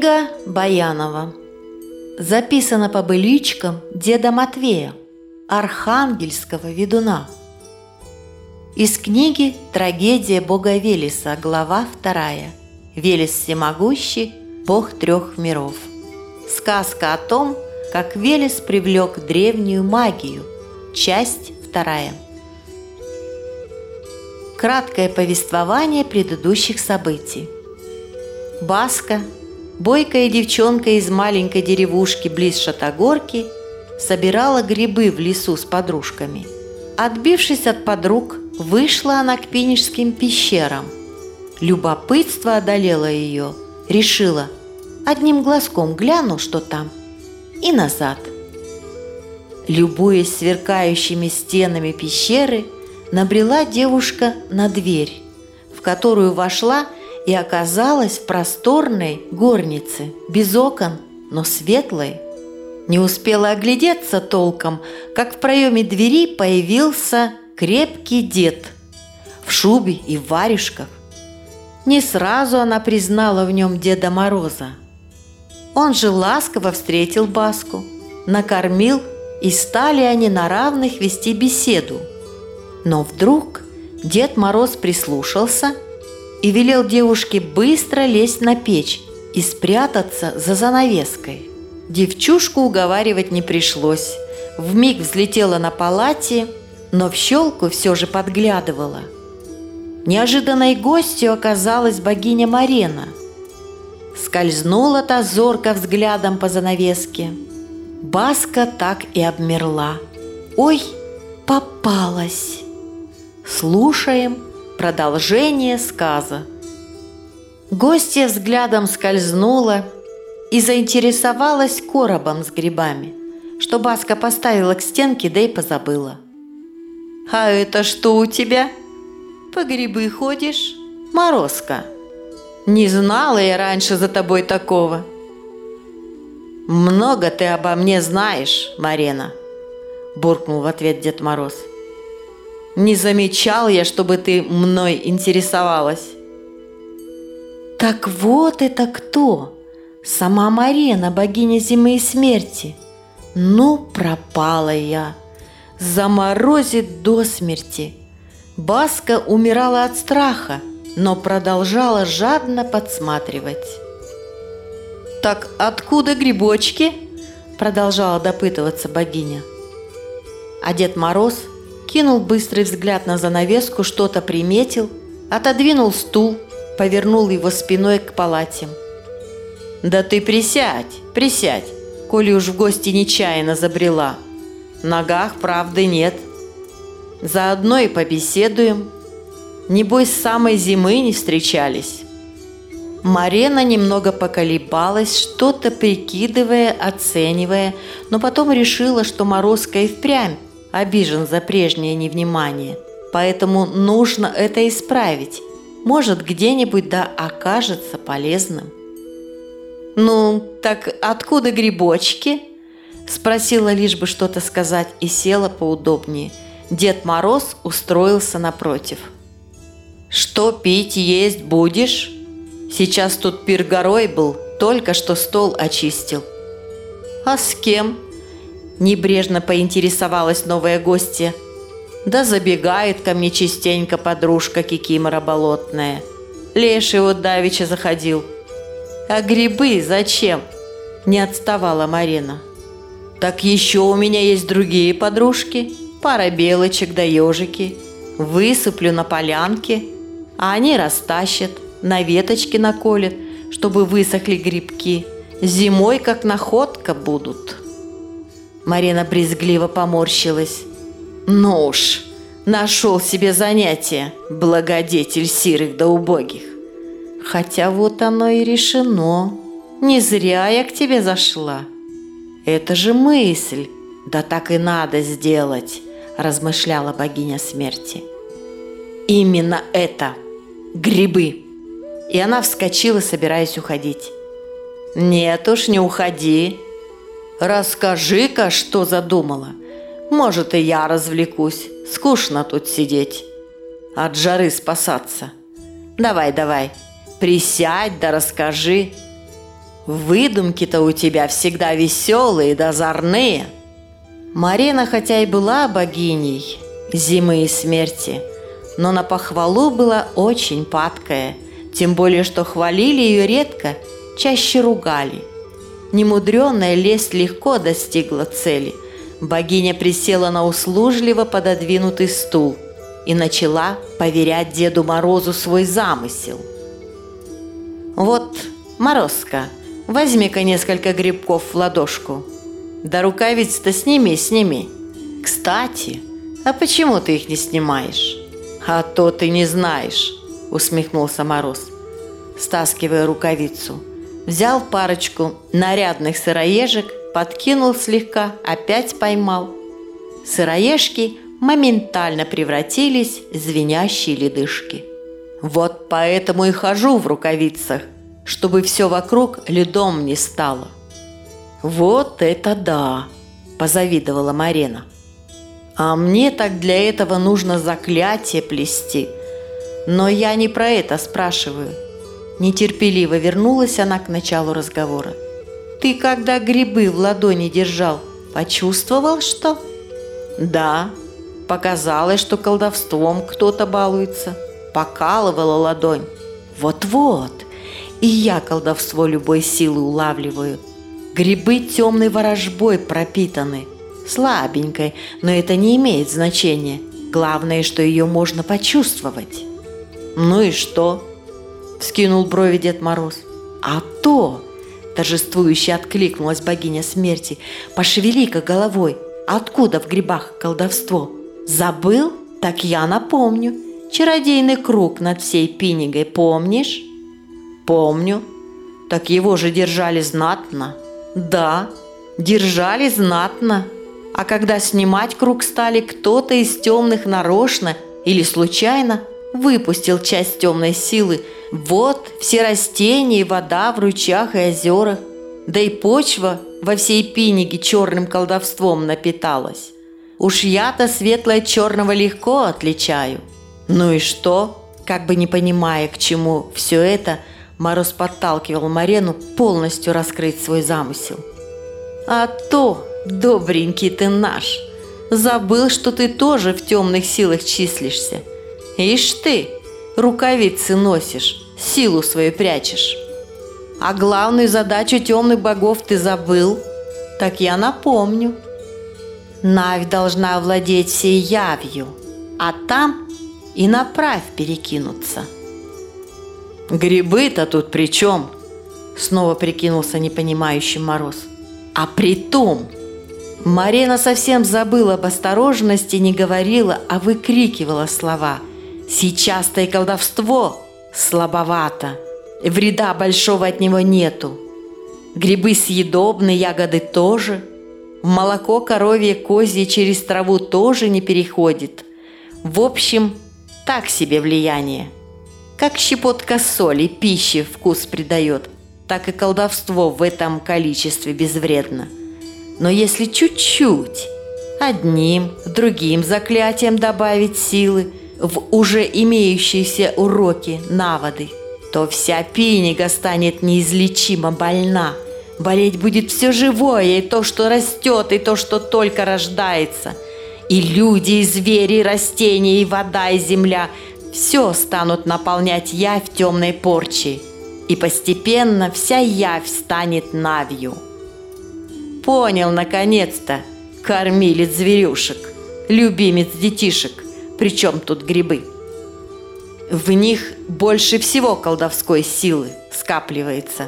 Книга Баянова. Записана по быличкам деда Матвея, архангельского ведуна. Из книги «Трагедия бога Велеса», глава 2. Велес всемогущий, бог 3 миров. Сказка о том, как Велес привлек древнюю магию. Часть 2. Краткое повествование предыдущих событий. Баска, бойкая девчонка из маленькой деревушки близ Шатогорки, собирала грибы в лесу с подружками. Отбившись от подруг, вышла она к Пинежским пещерам. Любопытство одолело ее. Решила, одним глазком гляну, что там, и назад. Любуясь сверкающими стенами пещеры, набрела девушка на дверь, в которую вошла и оказалась в просторной горнице, без окон, но светлой. Не успела оглядеться толком, как в проеме двери появился крепкий дед в шубе и в варежках. Не сразу она признала в нем Деда Мороза. Он же ласково встретил Баску, накормил, и стали они на равных вести беседу. Но вдруг Дед Мороз прислушался и велел девушке быстро лезть на печь и спрятаться за занавеской. Девчушку уговаривать не пришлось. Вмиг взлетела на палате, но в щелку все же подглядывала. Неожиданной гостью оказалась богиня Марена. Скользнула та зорко взглядом по занавеске. Баска так и обмерла. Ой, попалась! Слушаем продолжение сказа. Гостья взглядом скользнула и заинтересовалась коробом с грибами, что Баска поставила к стенке, да и позабыла. «А это что у тебя? По грибы ходишь, Морозка? Не знала я раньше за тобой такого». «Много ты обо мне знаешь, Марена», – буркнул в ответ Дед Мороз. «Не замечал я, чтобы ты мной интересовалась». «Так вот это кто? Сама Марена, богиня зимы и смерти. Ну, пропала я. Заморозит до смерти». Баска умирала от страха, но продолжала жадно подсматривать. «Так откуда грибочки?» – продолжала допытываться богиня. А Дед Мороз кинул быстрый взгляд на занавеску, что-то приметил, отодвинул стул, повернул его спиной к палате. «Да ты присядь, присядь, коли уж в гости нечаянно забрела. В ногах правды нет. Заодно и побеседуем. Небось, с самой зимы не встречались». Марена немного поколебалась, что-то прикидывая, оценивая, но потом решила, что Морозко и впрямь обижен за прежнее невнимание, поэтому нужно это исправить. Может, где-нибудь да окажется полезным. «Ну, так откуда грибочки?» – спросила, лишь бы что-то сказать, и села поудобнее. Дед Мороз устроился напротив. «Что пить, есть будешь? Сейчас тут пир горой был, только что стол очистил». «А с кем?» – небрежно поинтересовалась новая гостья. «Да забегает ко мне частенько подружка Кикимора болотная. Леший вот давеча заходил». «А грибы зачем?» – не отставала Марена. «Так еще у меня есть другие подружки, пара белочек да ежики. Высыплю на полянке, а они растащат, на веточки наколят, чтобы высохли грибки. Зимой как находка будут». Марена брезгливо поморщилась. «Ну уж, нашел себе занятие, благодетель сирых да убогих. Хотя вот оно и решено. Не зря я к тебе зашла. Это же мысль, да так и надо сделать», – размышляла богиня смерти. «Именно это, грибы». И она вскочила, собираясь уходить. «Нет уж, не уходи. Расскажи-ка, что задумала. Может, и я развлекусь. Скучно тут сидеть. От жары спасаться. Давай, давай, присядь да расскажи». Выдумки-то у тебя всегда веселые да озорные. Марена хотя и была богиней зимы и смерти, но на похвалу была очень падкая, тем более, что хвалили ее редко, чаще ругали. Немудренная лесть легко достигла цели. Богиня присела на услужливо пододвинутый стул и начала поверять Деду Морозу свой замысел. «Вот, Морозка, возьми-ка несколько грибков в ладошку. Да рукавиц-то сними. Кстати, а почему ты их не снимаешь?» «А то ты не знаешь», — усмехнулся Мороз, стаскивая рукавицу. Взял парочку нарядных сыроежек, подкинул слегка, опять поймал. Сыроежки моментально превратились в звенящие ледышки. «Вот поэтому и хожу в рукавицах, чтобы все вокруг льдом не стало». «Вот это да!» – позавидовала Марена. «А мне так для этого нужно заклятие плести. Но я не про это спрашиваю». Нетерпеливо вернулась она к началу разговора. «Ты, когда грибы в ладони держал, почувствовал что?» «Да, показалось, что колдовством кто-то балуется. Покалывала ладонь». «Вот-вот, и я колдовство любой силы улавливаю. Грибы темной ворожбой пропитаны, слабенькой, но это не имеет значения. Главное, что ее можно почувствовать». «Ну и что?» – вскинул брови Дед Мороз. «А то!» – торжествующе откликнулась богиня смерти. «Пошевели-ка головой. Откуда в грибах колдовство? Забыл? Так я напомню. Чародейный круг над всей Пинигой помнишь?» «Помню. Так его же держали знатно». «Да, держали знатно. А когда снимать круг стали, кто-то из темных нарочно или случайно выпустил часть темной силы. Вот все растения и вода в ручьях и озерах, да и почва во всей Пиниге черным колдовством напиталась. Уж я-то светлое от черного легко отличаю». «Ну и что?» Как бы не понимая, к чему все это, Мороз подталкивал Марену полностью раскрыть свой замысел. «А то, добренький ты наш, забыл, что ты тоже в темных силах числишься. Ишь ты, рукавицы носишь, силу свою прячешь. А главную задачу темных богов ты забыл? Так я напомню. Навь должна овладеть всей явью, а там и направь перекинуться». «Грибы-то тут при чем?» Снова прикинулся непонимающим Мороз. «А при том!» Марена совсем забыла об осторожности, не говорила, а выкрикивала слова. «Сейчас-то и колдовство слабовато, вреда большого от него нету. Грибы съедобны, ягоды тоже. Молоко коровье козье через траву тоже не переходит. В общем, так себе влияние. Как щепотка соли пище вкус придает, так и колдовство в этом количестве безвредно. Но если чуть-чуть, одним, другим заклятием добавить силы в уже имеющиеся уроки, навыки, то вся Пинига станет неизлечимо больна. Болеть будет все живое, и то, что растет, и то, что только рождается. И люди, и звери, и растения, и вода, и земля – все станут наполнять явь темной порчей, и постепенно вся явь станет навью». «Понял, наконец-то, кормилец зверюшек, любимец детишек, причем тут грибы? В них больше всего колдовской силы скапливается.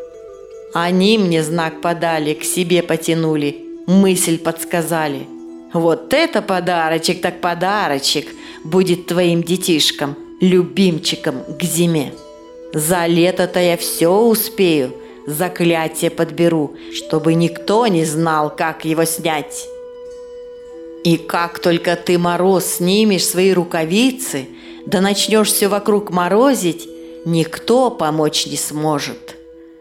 Они мне знак подали, к себе потянули, мысль подсказали. Вот это подарочек так подарочек будет твоим детишкам, любимчикам к зиме. За лето-то я все успею, заклятие подберу, чтобы никто не знал, как его снять. И как только ты, Мороз, снимешь свои рукавицы, да начнешь все вокруг морозить, никто помочь не сможет.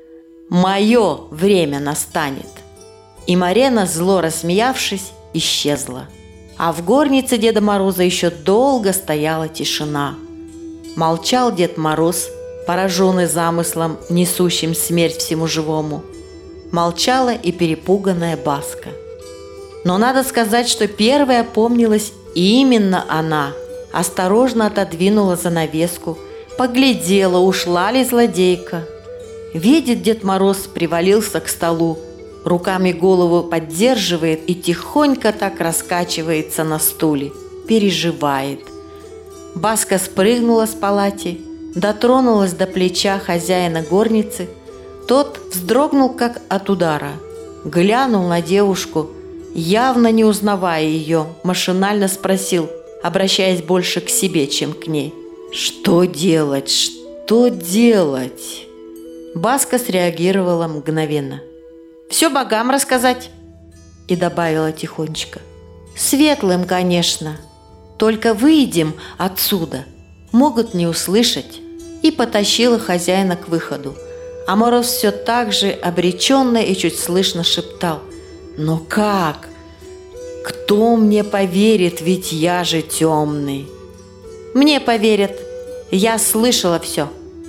Мое время настанет». И Марена, зло рассмеявшись, исчезла. А в горнице Деда Мороза еще долго стояла тишина. Молчал Дед Мороз пораженный замыслом, несущим смерть всему живому. Молчала и перепуганная Баска. Но надо сказать, что первой опомнилась именно она. Осторожно отодвинула занавеску, поглядела, ушла ли злодейка. Видит, Дед Мороз привалился к столу, руками голову поддерживает и тихонько так раскачивается на стуле, переживает. Баска спрыгнула с палати, дотронулась до плеча хозяина горницы. Тот вздрогнул, как от удара, глянул на девушку, явно не узнавая ее, машинально спросил, обращаясь больше к себе, чем к ней: «Что делать? Что делать?» Баска среагировала мгновенно. «Все богам рассказать!» И добавила тихонечко: «Светлым, конечно. Только выйдем отсюда, могут не услышать». И потащила хозяина к выходу. А Мороз все так же обреченно и чуть слышно шептал: «Но как? Кто мне поверит, ведь я же темный?» «Мне поверят, я слышала все».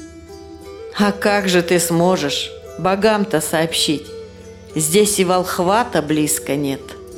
«А как же ты сможешь богам-то сообщить? Здесь и волхва-то близко нет».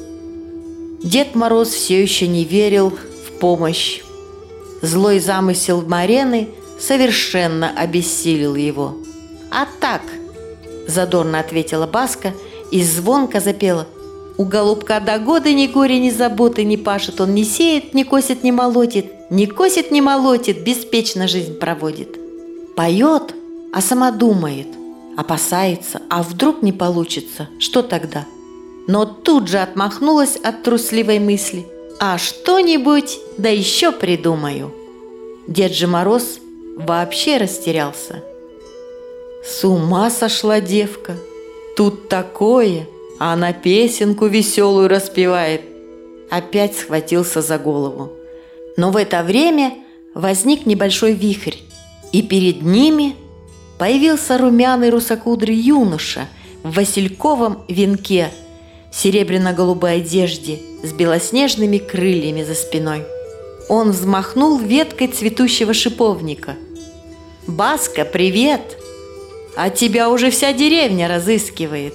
Дед Мороз все еще не верил в помощь. Злой замысел Марены совершенно обессилил его. «А так», – задорно ответила Баска и звонко запела: «У голубка до года ни горя, ни заботы не пашет, он не сеет, не косит, не молотит, не косит, не молотит, беспечно жизнь проводит». Поет, а сама думает, опасается, а вдруг не получится, что тогда? Но тут же отмахнулась от трусливой мысли: «А что-нибудь, да еще придумаю». Дед же Мороз вообще растерялся. С ума сошла девка, тут такое, а она песенку веселую распевает. Опять схватился за голову. Но в это время возник небольшой вихрь, и перед ними появился румяный русокудрый юноша в васильковом венке, в серебряно-голубой одежде с белоснежными крыльями за спиной. Он взмахнул веткой цветущего шиповника. «Баска, привет! А тебя уже вся деревня разыскивает».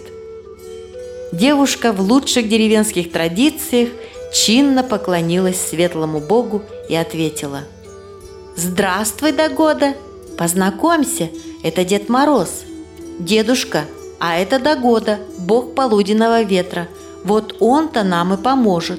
Девушка в лучших деревенских традициях чинно поклонилась светлому богу и ответила: «Здравствуй, Догода! Познакомься, это Дед Мороз. Дедушка, а это Догода, бог полуденного ветра. Вот он-то нам и поможет».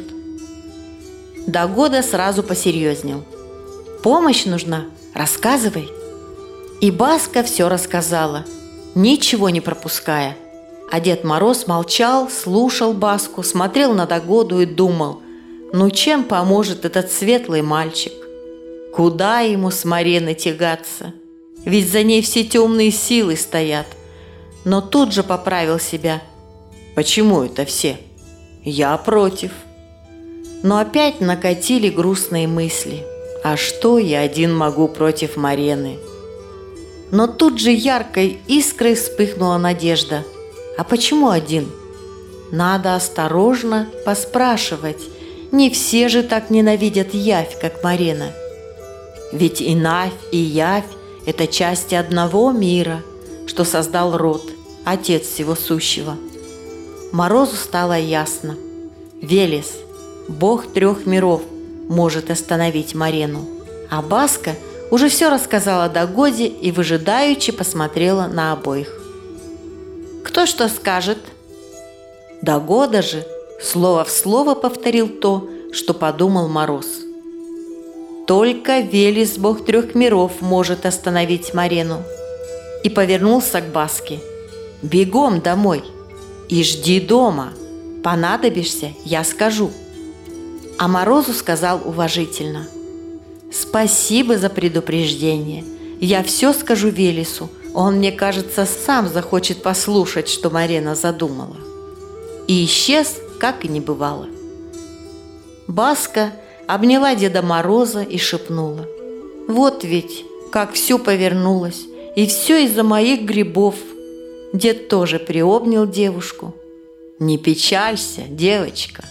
Догода сразу посерьезнел. «Помощь нужна? Рассказывай». И Баска все рассказала, ничего не пропуская. А Дед Мороз молчал, слушал Баску, смотрел на Догоду и думал: ну чем поможет этот светлый мальчик? Куда ему с Мареной тягаться? Ведь за ней все темные силы стоят. Но тут же поправил себя: почему это все? Я против. Но опять накатили грустные мысли: а что я один могу против Марены? Но тут же яркой искрой вспыхнула надежда: а почему один? Надо осторожно поспрашивать, не все же так ненавидят явь, как Марена. Ведь и Навь, и явь – это части одного мира, что создал род, Отец всего сущего. Морозу стало ясно: Велес, бог 3 миров, может остановить Марену. А Баска уже все рассказала Догоде и выжидающе посмотрела на обоих. «Кто что скажет?» Догода же слово в слово повторил то, что подумал Мороз. «Только Велес, бог 3 миров, может остановить Марену». И повернулся к Баске: «Бегом домой и жди дома. Понадобишься, я скажу». А Морозу сказал уважительно: «Спасибо за предупреждение. Я все скажу Велесу. Он, мне кажется, сам захочет послушать, что Марена задумала». И исчез, как и не бывало. Баска обняла Деда Мороза и шепнула: «Вот ведь, как все повернулось, и все из-за моих грибов». Дед тоже приобнял девушку: «Не печалься, девочка.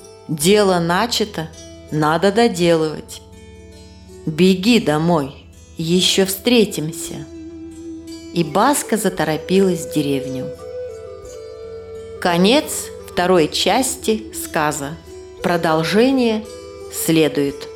Дело начато, надо доделывать. Беги домой, еще встретимся». И Баска заторопилась в деревню. Конец второй части сказа. Продолжение следует.